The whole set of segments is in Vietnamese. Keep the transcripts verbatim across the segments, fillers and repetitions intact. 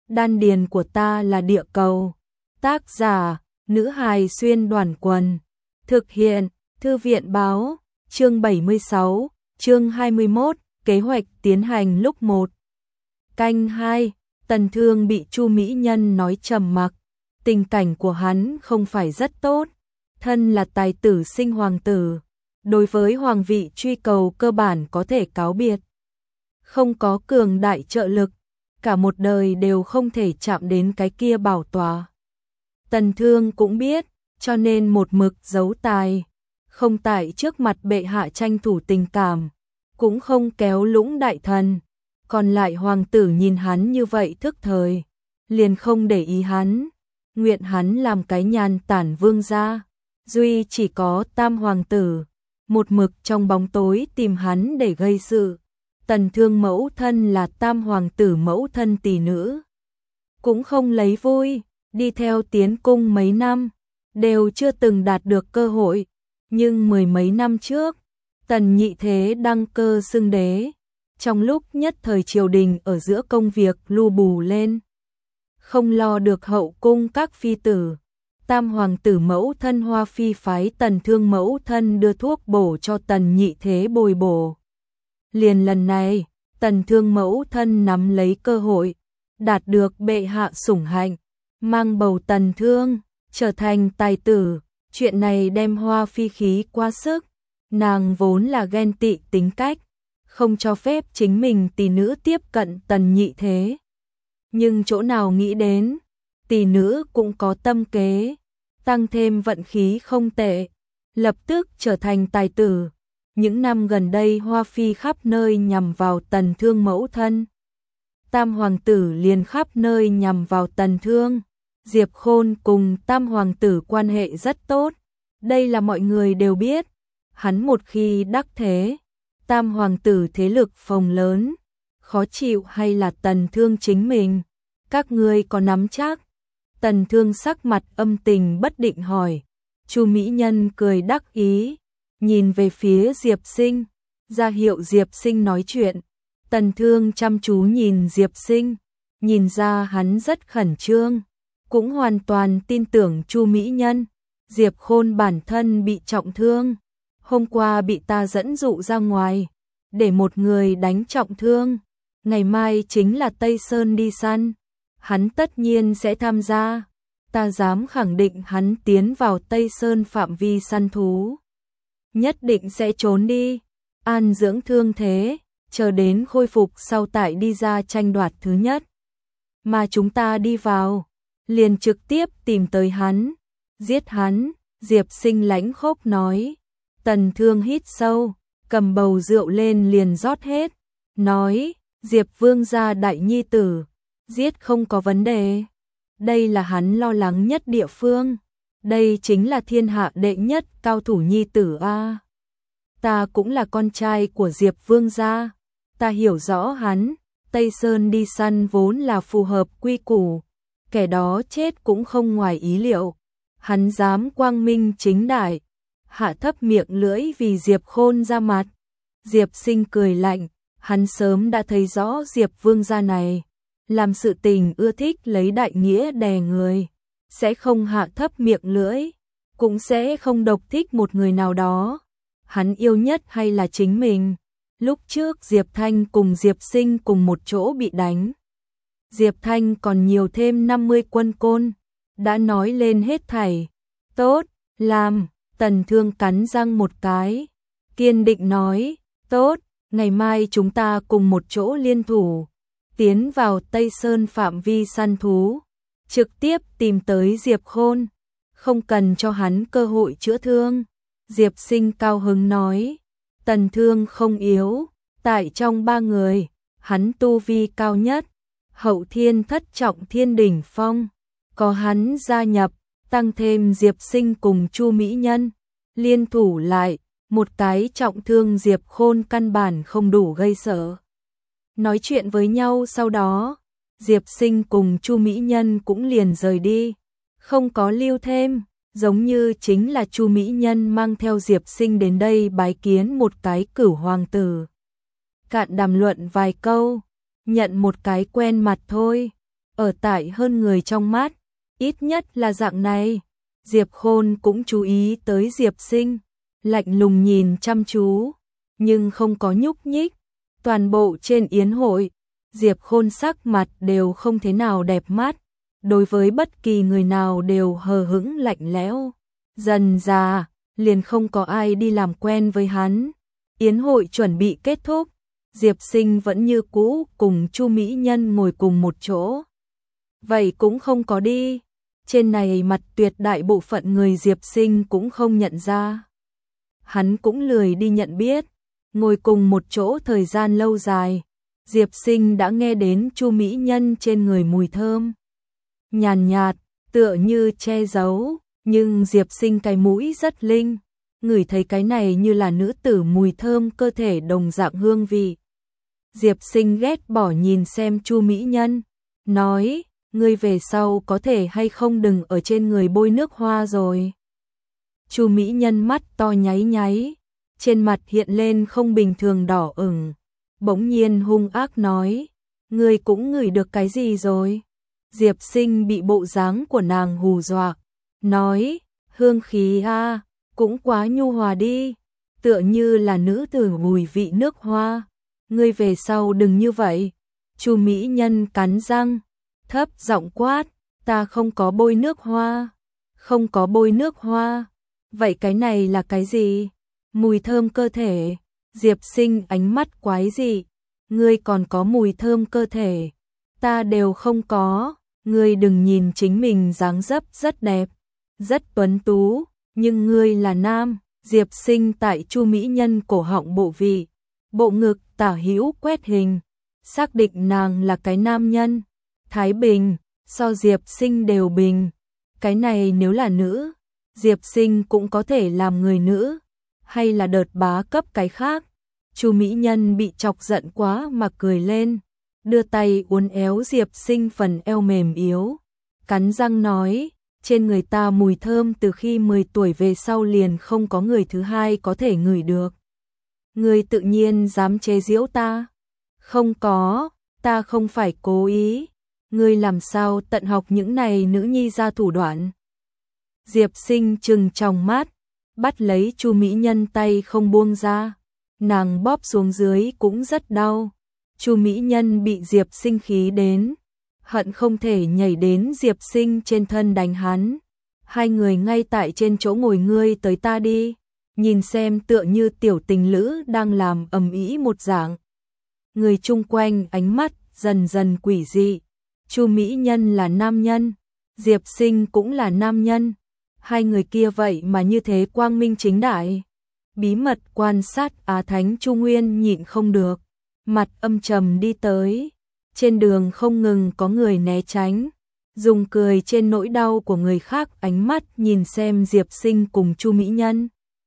đan điền của ta là địa cầu. Tác giả, nữ hài xuyên đoàn quần. Thực hiện, thư viện báo, chương bảy mươi sáu, chương hai mươi mốt, kế hoạch tiến hành lúc một. Canh hai, Tần Thương bị Chu Mỹ Nhân nói trầm mặc, tình cảnh của hắn không phải rất tốt, thân là tài tử sinh hoàng tử, đối với hoàng vị truy cầu cơ bản có thể cáo biệt. Không có cường đại trợ lực, cả một đời đều không thể chạm đến cái kia bảo tọa. Tần Thương cũng biết, cho nên một mực giấu tài, không tại trước mặt bệ hạ tranh thủ tình cảm, cũng không kéo lũng đại thần. Còn lại hoàng tử nhìn hắn như vậy thức thời, liền không để ý hắn, nguyện hắn làm cái nhàn tản vương gia. Duy chỉ có tam hoàng tử, một mực trong bóng tối tìm hắn để gây sự. Tần Thương mẫu thân là tam hoàng tử mẫu thân tỷ nữ, cũng không lấy vui, đi theo tiến cung mấy năm, đều chưa từng đạt được cơ hội. Nhưng mười mấy năm trước, Tần Nhị Thế đăng cơ xưng đế, trong lúc nhất thời triều đình ở giữa công việc lu bù lên, không lo được hậu cung các phi tử. Tam hoàng tử mẫu thân Hoa Phi phái Tần Thương mẫu thân đưa thuốc bổ cho Tần Nhị Thế bồi bổ. Liền lần này, Tần Thương mẫu thân nắm lấy cơ hội, đạt được bệ hạ sủng hạnh, mang bầu Tần Thương, trở thành tài tử. Chuyện này đem Hoa Phi khí quá sức, nàng vốn là ghen tị tính cách, không cho phép chính mình tỷ nữ tiếp cận Tần Nhị Thế. Nhưng chỗ nào nghĩ đến, tỷ nữ cũng có tâm kế, tăng thêm vận khí không tệ, lập tức trở thành tài tử. Những năm gần đây Hoa Phi khắp nơi nhằm vào Tần Thương mẫu thân, tam hoàng tử liền khắp nơi nhằm vào Tần Thương. Diệp Khôn cùng tam hoàng tử quan hệ rất tốt, đây là mọi người đều biết. Hắn một khi đắc thế, tam hoàng tử thế lực phồng lớn, khó chịu hay là Tần Thương chính mình, các ngươi có nắm chắc? Tần Thương sắc mặt âm tình bất định hỏi. Chu Mỹ Nhân cười đắc ý, nhìn về phía Diệp Sinh, ra hiệu Diệp Sinh nói chuyện. Tần Thương chăm chú nhìn Diệp Sinh, nhìn ra hắn rất khẩn trương, cũng hoàn toàn tin tưởng Chu Mỹ Nhân. Diệp Khôn bản thân bị trọng thương, hôm qua bị ta dẫn dụ ra ngoài, để một người đánh trọng thương, ngày mai chính là Tây Sơn đi săn, hắn tất nhiên sẽ tham gia. Ta dám khẳng định hắn tiến vào Tây Sơn phạm vi săn thú, nhất định sẽ trốn đi, an dưỡng thương thế, chờ đến khôi phục sau tại đi ra tranh đoạt thứ nhất. Mà chúng ta đi vào, liền trực tiếp tìm tới hắn, giết hắn. Diệp Sinh lãnh khốc nói. Tần Thương hít sâu, cầm bầu rượu lên liền rót hết, nói, Diệp vương gia đại nhi tử, giết không có vấn đề. Đây là hắn lo lắng nhất địa phương, đây chính là thiên hạ đệ nhất cao thủ nhi tử a. Ta cũng là con trai của Diệp vương gia, ta hiểu rõ hắn. Tây Sơn đi săn vốn là phù hợp quy củ, kẻ đó chết cũng không ngoài ý liệu. Hắn dám quang minh chính đại, hạ thấp miệng lưỡi vì Diệp Khôn ra mặt. Diệp Sinh cười lạnh, hắn sớm đã thấy rõ Diệp vương gia này, làm sự tình ưa thích lấy đại nghĩa đè người, sẽ không hạ thấp miệng lưỡi, cũng sẽ không độc thích một người nào đó. Hắn yêu nhất hay là chính mình. Lúc trước Diệp Thanh cùng Diệp Sinh cùng một chỗ bị đánh, Diệp Thanh còn nhiều thêm năm mươi quân côn, đã nói lên hết thảy. Tốt, làm. Tần Thương cắn răng một cái, kiên định nói, tốt, ngày mai chúng ta cùng một chỗ liên thủ, tiến vào Tây Sơn phạm vi săn thú, trực tiếp tìm tới Diệp Khôn, không cần cho hắn cơ hội chữa thương. Diệp Sinh cao hứng nói. Tần Thương không yếu, tại trong ba người, hắn tu vi cao nhất, hậu thiên thất trọng thiên đỉnh phong, có hắn gia nhập, tăng thêm Diệp Sinh cùng Chu Mỹ Nhân, liên thủ lại, một cái trọng thương Diệp Khôn căn bản không đủ gây sợ. Nói chuyện với nhau sau đó, Diệp Sinh cùng Chu Mỹ Nhân cũng liền rời đi, không có lưu thêm, giống như chính là Chu Mỹ Nhân mang theo Diệp Sinh đến đây bái kiến một cái cửu hoàng tử. Cạn đàm luận vài câu, nhận một cái quen mặt thôi. ở tại hơn người trong mắt, ít nhất là dạng này. Diệp Khôn cũng chú ý tới Diệp Sinh, lạnh lùng nhìn chăm chú, nhưng không có nhúc nhích. Toàn bộ trên yến hội, Diệp Khôn sắc mặt đều không thế nào đẹp mắt, đối với bất kỳ người nào đều hờ hững lạnh lẽo. Dần dà, liền không có ai đi làm quen với hắn. Yến hội chuẩn bị kết thúc, Diệp Sinh vẫn như cũ cùng Chu Mỹ Nhân ngồi cùng một chỗ. Vậy cũng không có đi. Trên này mặt tuyệt đại bộ phận người Diệp Sinh cũng không nhận ra. Hắn cũng lười đi nhận biết. Ngồi cùng một chỗ thời gian lâu dài, Diệp Sinh đã nghe đến Chu Mỹ Nhân trên người mùi thơm. Nhàn nhạt, tựa như che giấu, nhưng Diệp Sinh cái mũi rất linh, ngửi thấy cái này như là nữ tử mùi thơm cơ thể đồng dạng hương vị. Diệp Sinh ghét bỏ nhìn xem Chu Mỹ Nhân, nói, ngươi về sau có thể hay không đừng ở trên người bôi nước hoa rồi. Chu Mỹ Nhân mắt to nháy nháy, trên mặt hiện lên không bình thường đỏ ửng, bỗng nhiên hung ác nói, ngươi cũng ngửi được cái gì rồi? Diệp Sinh bị bộ dáng của nàng hù dọa, nói, hương khí a, cũng quá nhu hòa đi, tựa như là nữ tử mùi vị nước hoa, ngươi về sau đừng như vậy. Chu Mỹ Nhân cắn răng, thấp giọng quát, ta không có bôi nước hoa, không có bôi nước hoa, vậy cái này là cái gì? Mùi thơm cơ thể. Diệp Sinh ánh mắt quái dị, ngươi còn có mùi thơm cơ thể, ta đều không có. Ngươi đừng nhìn chính mình dáng dấp rất đẹp, rất tuấn tú, nhưng ngươi là nam. Diệp Sinh tại Chu Mỹ Nhân cổ họng bộ vị, bộ ngực tả hữu quét hình, xác định nàng là cái nam nhân. Thái Bình, so Diệp Sinh đều bình. Cái này nếu là nữ, Diệp Sinh cũng có thể làm người nữ, hay là đợt bá cấp cái khác. Chu Mỹ Nhân bị chọc giận quá mà cười lên, đưa tay uốn éo Diệp Sinh phần eo mềm yếu, cắn răng nói, trên người ta mùi thơm từ khi mười tuổi về sau liền không có người thứ hai có thể ngửi được. Ngươi tự nhiên dám chế giễu ta? Không có, ta không phải cố ý. Ngươi làm sao tận học những này nữ nhi ra thủ đoạn? Diệp Sinh trừng tròng mắt, bắt lấy Chu Mỹ Nhân tay không buông ra, nàng bóp xuống dưới cũng rất đau. Chu Mỹ Nhân bị Diệp Sinh khí đến, hận không thể nhảy đến Diệp Sinh trên thân đánh hắn. Hai người ngay tại trên chỗ ngồi, ngươi tới ta đi, nhìn xem tựa như tiểu tình lữ đang làm ầm ĩ một dạng. Người chung quanh ánh mắt dần dần quỷ dị. Chu Mỹ Nhân là nam nhân, Diệp Sinh cũng là nam nhân, hai người kia vậy mà như thế quang minh chính đại. Bí mật quan sát Á Thánh Chu Nguyên nhịn không được, mặt âm trầm đi tới. Trên đường không ngừng có người né tránh, dùng cười trên nỗi đau của người khác ánh mắt nhìn xem Diệp Sinh cùng Chu Mỹ Nhân.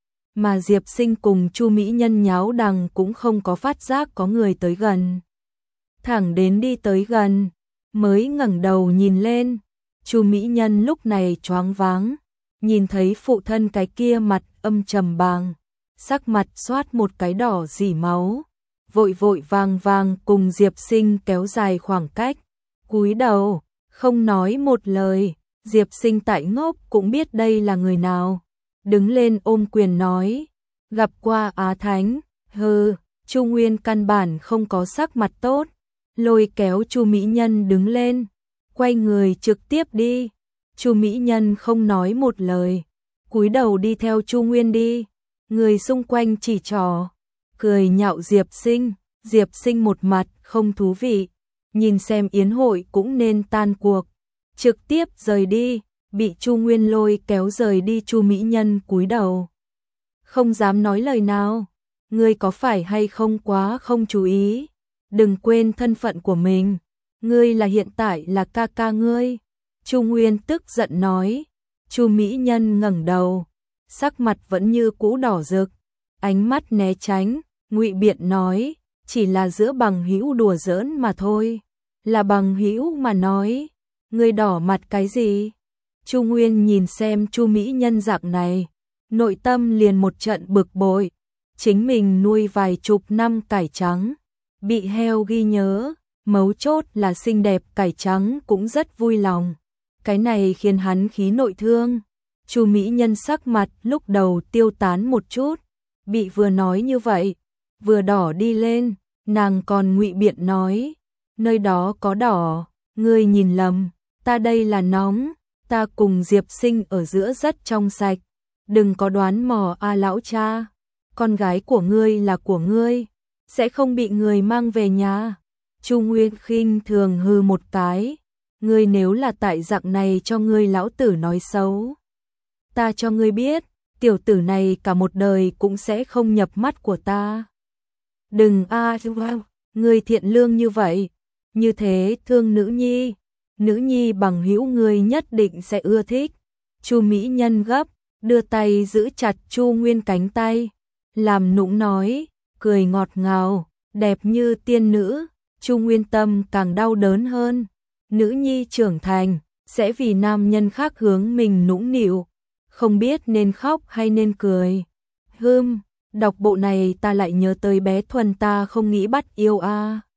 Mà Diệp Sinh cùng Chu Mỹ Nhân nháo đằng cũng không có phát giác có người tới gần. Thẳng đến đi tới gần, mới ngẩng đầu nhìn lên. Chu Mỹ Nhân lúc này choáng váng, nhìn thấy phụ thân cái kia mặt âm trầm bàng, sắc mặt xoát một cái đỏ rỉ máu, vội vội vàng vàng cùng Diệp Sinh kéo dài khoảng cách, cúi đầu, không nói một lời. Diệp Sinh tại ngốc cũng biết đây là người nào, đứng lên ôm quyền nói, gặp qua Á Thánh. Hừ, Chu Nguyên căn bản không có sắc mặt tốt, lôi kéo Chu Mỹ Nhân đứng lên, quay người trực tiếp đi. Chu Mỹ Nhân không nói một lời, cúi đầu đi theo Chu Nguyên đi. Người xung quanh chỉ trỏ, cười nhạo Diệp Sinh. Diệp Sinh một mặt không thú vị, nhìn xem yến hội cũng nên tan cuộc, trực tiếp rời đi. Bị Chu Nguyên lôi kéo rời đi, Chu Mỹ Nhân cúi đầu, không dám nói lời nào. Ngươi có phải hay không quá không chú ý? Đừng quên thân phận của mình, ngươi là hiện tại là ca ca ngươi. Chu Nguyên tức giận nói. Chu Mỹ Nhân ngẩng đầu, sắc mặt vẫn như cũ đỏ rực, ánh mắt né tránh, ngụy biện nói, chỉ là giữa bằng hữu đùa giỡn mà thôi, là bằng hữu mà nói, ngươi đỏ mặt cái gì? Chu Nguyên nhìn xem Chu Mỹ Nhân dạng này, nội tâm liền một trận bực bội, chính mình nuôi vài chục năm cải trắng, bị heo ghi nhớ, mấu chốt là xinh đẹp cải trắng cũng rất vui lòng. Cái này khiến hắn khí nội thương. Chu mỹ nhân sắc mặt lúc đầu tiêu tán một chút, bị vừa nói như vậy, vừa đỏ đi lên, nàng còn ngụy biện nói, nơi đó có đỏ, ngươi nhìn lầm, ta đây là nóng, ta cùng Diệp Sinh ở giữa rất trong sạch, đừng có đoán mò a lão cha, con gái của ngươi là của ngươi, sẽ không bị người mang về nhà. Chu Nguyên khinh thường hư một cái, ngươi nếu là tại dạng này cho ngươi lão tử nói xấu, ta cho ngươi biết, tiểu tử này cả một đời cũng sẽ không nhập mắt của ta. Đừng a, à, ngươi thiện lương như vậy, như thế thương nữ nhi, nữ nhi bằng hữu ngươi nhất định sẽ ưa thích. Chu mỹ nhân gấp, đưa tay giữ chặt Chu Nguyên cánh tay, làm nũng nói, cười ngọt ngào, đẹp như tiên nữ. Chu Nguyên tâm càng đau đớn hơn, nữ nhi trưởng thành, sẽ vì nam nhân khác hướng mình nũng nịu, không biết nên khóc hay nên cười. Hừm, đọc bộ này ta lại nhớ tới bé Thuần ta không nghĩ bắt yêu a.